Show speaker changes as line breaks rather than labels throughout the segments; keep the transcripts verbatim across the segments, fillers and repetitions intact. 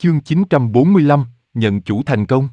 Chương chín trăm bốn mươi lăm, nhận chủ thành công.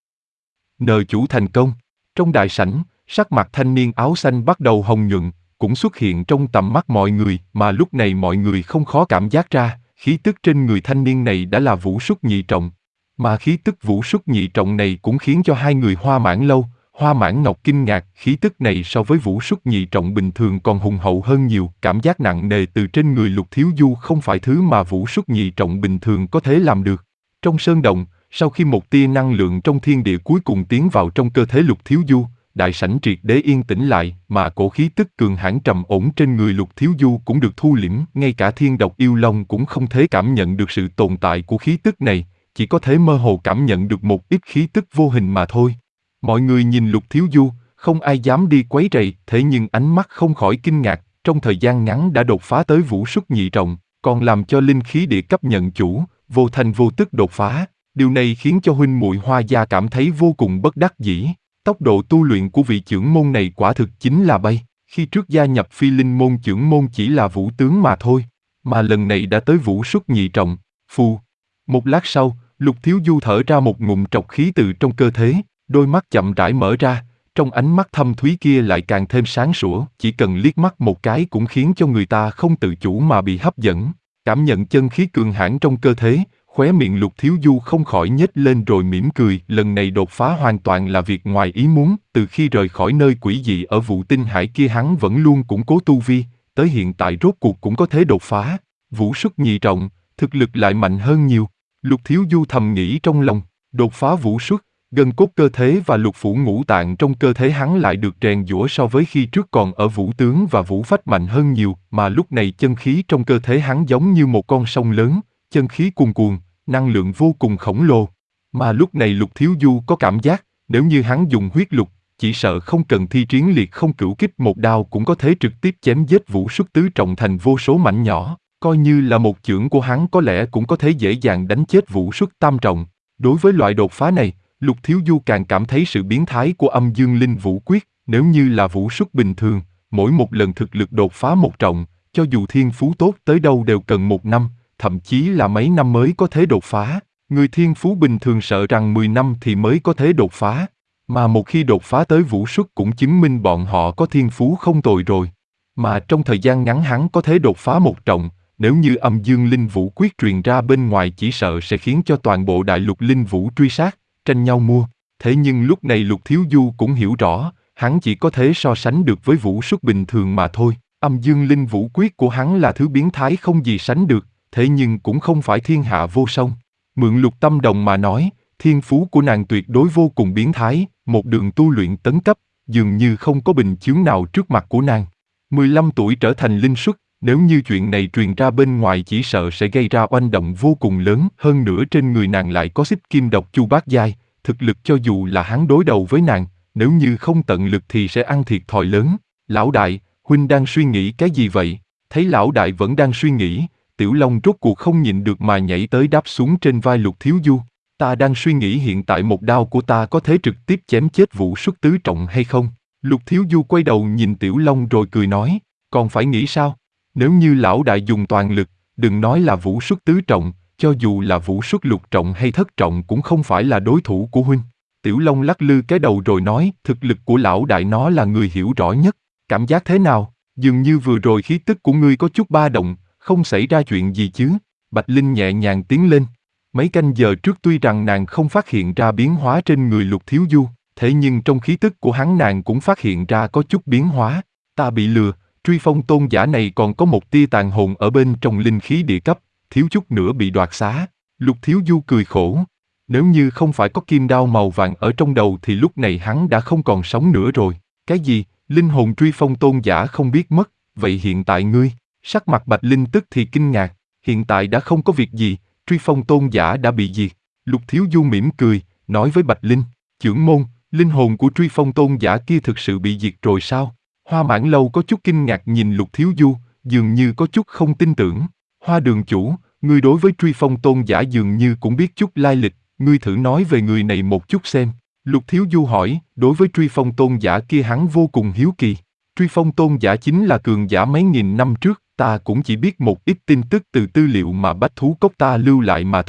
Nờ chủ thành công. Trong đại sảnh, sắc mặt thanh niên áo xanh bắt đầu hồng nhuận, cũng xuất hiện trong tầm mắt mọi người, mà lúc này mọi người không khó cảm giác ra, khí tức trên người thanh niên này đã là vũ súc nhị trọng. Mà khí tức vũ súc nhị trọng này cũng khiến cho hai người Hoa Mãn Lâu, Hoa Mãn Ngọc kinh ngạc, khí tức này so với vũ súc nhị trọng bình thường còn hùng hậu hơn nhiều, cảm giác nặng nề từ trên người Lục Thiếu Du không phải thứ mà vũ súc nhị trọng bình thường có thể làm được. Trong sơn động, sau khi một tia năng lượng trong thiên địa cuối cùng tiến vào trong cơ thể Lục Thiếu Du, đại sảnh triệt để yên tĩnh lại, mà cổ khí tức cường hãn trầm ổn trên người Lục Thiếu Du cũng được thu liễm, ngay cả Thiên Độc Yêu Long cũng không thể cảm nhận được sự tồn tại của khí tức này, chỉ có thể mơ hồ cảm nhận được một ít khí tức vô hình mà thôi. Mọi người nhìn Lục Thiếu Du, không ai dám đi quấy rầy, thế nhưng ánh mắt không khỏi kinh ngạc, trong thời gian ngắn đã đột phá tới vũ súc nhị trọng, còn làm cho linh khí địa cấp nhận chủ, vô thành vô tức đột phá. Điều này khiến cho huynh muội Hoa gia cảm thấy vô cùng bất đắc dĩ. Tốc độ tu luyện của vị trưởng môn này quả thực chính là bay. Khi trước gia nhập Phi Linh môn trưởng môn chỉ là vũ tướng mà thôi, mà lần này đã tới vũ súc nhị trọng. Phù. Một lát sau, Lục Thiếu Du thở ra một ngụm trọc khí từ trong cơ thể, đôi mắt chậm rãi mở ra, trong ánh mắt thâm thúy kia lại càng thêm sáng sủa, chỉ cần liếc mắt một cái cũng khiến cho người ta không tự chủ mà bị hấp dẫn. Cảm nhận chân khí cường hãn trong cơ thể, khóe miệng Lục Thiếu Du không khỏi nhếch lên rồi mỉm cười, lần này đột phá hoàn toàn là việc ngoài ý muốn, từ khi rời khỏi nơi quỷ dị ở Vũ Tinh Hải kia hắn vẫn luôn củng cố tu vi, tới hiện tại rốt cuộc cũng có thể đột phá, vũ súc nhị trọng, thực lực lại mạnh hơn nhiều. Lục Thiếu Du thầm nghĩ trong lòng, đột phá vũ súc, gân cốt cơ thể và lục phủ ngũ tạng trong cơ thể hắn lại được rèn giũa so với khi trước còn ở vũ tướng và vũ phách mạnh hơn nhiều, mà lúc này chân khí trong cơ thể hắn giống như một con sông lớn, chân khí cuồn cuộn, năng lượng vô cùng khổng lồ. Mà lúc này Lục Thiếu Du có cảm giác, nếu như hắn dùng huyết lục, chỉ sợ không cần thi triển liệt không cửu kích một đao cũng có thể trực tiếp chém giết vũ súc tứ trọng thành vô số mảnh nhỏ, coi như là một chưởng của hắn có lẽ cũng có thể dễ dàng đánh chết vũ súc tam trọng. Đối với loại đột phá này, Lục Thiếu Du càng cảm thấy sự biến thái của âm dương linh vũ quyết, nếu như là vũ súc bình thường, mỗi một lần thực lực đột phá một trọng, cho dù thiên phú tốt tới đâu đều cần một năm, thậm chí là mấy năm mới có thể đột phá. Người thiên phú bình thường sợ rằng mười năm thì mới có thể đột phá, mà một khi đột phá tới vũ súc cũng chứng minh bọn họ có thiên phú không tồi rồi. Mà trong thời gian ngắn hắn có thể đột phá một trọng, nếu như âm dương linh vũ quyết truyền ra bên ngoài chỉ sợ sẽ khiến cho toàn bộ đại lục linh vũ truy sát, tranh nhau mua. Thế nhưng lúc này Lục Thiếu Du cũng hiểu rõ, hắn chỉ có thể so sánh được với vũ súc bình thường mà thôi. Âm dương linh vũ quyết của hắn là thứ biến thái không gì sánh được, thế nhưng cũng không phải thiên hạ vô song. Mượn Lục Tâm Đồng mà nói, thiên phú của nàng tuyệt đối vô cùng biến thái, một đường tu luyện tấn cấp, dường như không có bình chướng nào trước mặt của nàng. mười lăm tuổi trở thành linh xuất, nếu như chuyện này truyền ra bên ngoài chỉ sợ sẽ gây ra oanh động vô cùng lớn, hơn nữa trên người nàng lại có xích kim độc chu bát giai, thực lực cho dù là hắn đối đầu với nàng, nếu như không tận lực thì sẽ ăn thiệt thòi lớn. Lão đại, huynh đang suy nghĩ cái gì vậy? Thấy lão đại vẫn đang suy nghĩ, Tiểu Long rốt cuộc không nhịn được mà nhảy tới đáp xuống trên vai Lục Thiếu Du. Ta đang suy nghĩ hiện tại một đao của ta có thể trực tiếp chém chết vũ súc tứ trọng hay không? Lục Thiếu Du quay đầu nhìn Tiểu Long rồi cười nói, còn phải nghĩ sao? Nếu như lão đại dùng toàn lực, đừng nói là vũ súc tứ trọng, cho dù là vũ súc lục trọng hay thất trọng cũng không phải là đối thủ của huynh. Tiểu Long lắc lư cái đầu rồi nói, thực lực của lão đại nó là người hiểu rõ nhất. Cảm giác thế nào? Dường như vừa rồi khí tức của ngươi có chút ba động, không xảy ra chuyện gì chứ? Bạch Linh nhẹ nhàng tiến lên. Mấy canh giờ trước tuy rằng nàng không phát hiện ra biến hóa trên người Lục Thiếu Du, thế nhưng trong khí tức của hắn nàng cũng phát hiện ra có chút biến hóa. Ta bị lừa, Truy Phong tôn giả này còn có một tia tàn hồn ở bên trong linh khí địa cấp, thiếu chút nữa bị đoạt xá. Lục Thiếu Du cười khổ. Nếu như không phải có kim đao màu vàng ở trong đầu thì lúc này hắn đã không còn sống nữa rồi. Cái gì? Linh hồn Truy Phong tôn giả không biết mất, vậy hiện tại ngươi? Sắc mặt Bạch Linh tức thì kinh ngạc, hiện tại đã không có việc gì, Truy Phong tôn giả đã bị diệt. Lục Thiếu Du mỉm cười, nói với Bạch Linh, trưởng môn, linh hồn của Truy Phong tôn giả kia thực sự bị diệt rồi sao? Hoa Mãn Lâu có chút kinh ngạc nhìn Lục Thiếu Du, dường như có chút không tin tưởng. Hoa đường chủ, ngươi đối với Truy Phong tôn giả dường như cũng biết chút lai lịch, ngươi thử nói về người này một chút xem. Lục Thiếu Du hỏi, đối với Truy Phong tôn giả kia hắn vô cùng hiếu kỳ. Truy Phong tôn giả chính là cường giả mấy nghìn năm trước, ta cũng chỉ biết một ít tin tức từ tư liệu mà Bách Thú Cốc ta lưu lại mà thôi.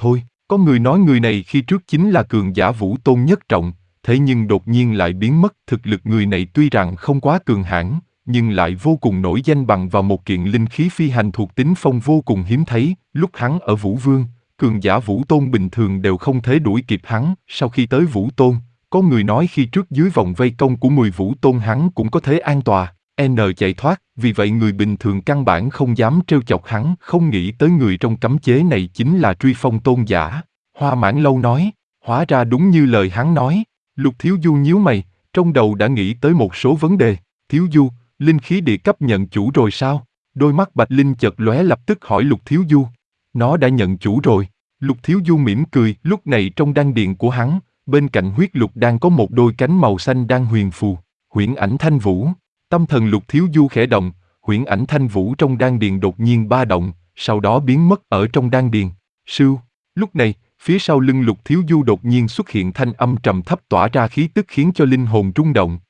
Có người nói người này khi trước chính là cường giả vũ tôn nhất trọng, thế nhưng đột nhiên lại biến mất. Thực lực người này tuy rằng không quá cường hãn, nhưng lại vô cùng nổi danh bằng vào một kiện linh khí phi hành thuộc tính phong vô cùng hiếm thấy. Lúc hắn ở Vũ Vương, cường giả vũ tôn bình thường đều không thể đuổi kịp hắn. Sau khi tới vũ tôn, có người nói khi trước dưới vòng vây công của mười vũ tôn hắn cũng có thể an tòa, N chạy thoát, vì vậy người bình thường căn bản không dám trêu chọc hắn. Không nghĩ tới người trong cấm chế này chính là truy phong tôn giả. Hoa Mãn Lâu nói, hóa ra đúng như lời hắn nói. Lục Thiếu Du nhíu mày, trong đầu đã nghĩ tới một số vấn đề. Thiếu Du, linh khí địa cấp nhận chủ rồi sao? Đôi mắt Bạch Linh chợt lóe, lập tức hỏi Lục Thiếu Du. Nó đã nhận chủ rồi. Lục Thiếu Du mỉm cười. Lúc này trong đan điền của hắn, bên cạnh huyết lục đang có một đôi cánh màu xanh đang huyền phù. Huyễn ảnh thanh vũ. Tâm thần Lục Thiếu Du khẽ động, huyễn ảnh thanh vũ trong đan điền đột nhiên ba động, sau đó biến mất ở trong đan điền. Sưu. Lúc này, phía sau lưng Lục Thiếu Du đột nhiên xuất hiện thanh âm trầm thấp tỏa ra khí tức khiến cho linh hồn rung động.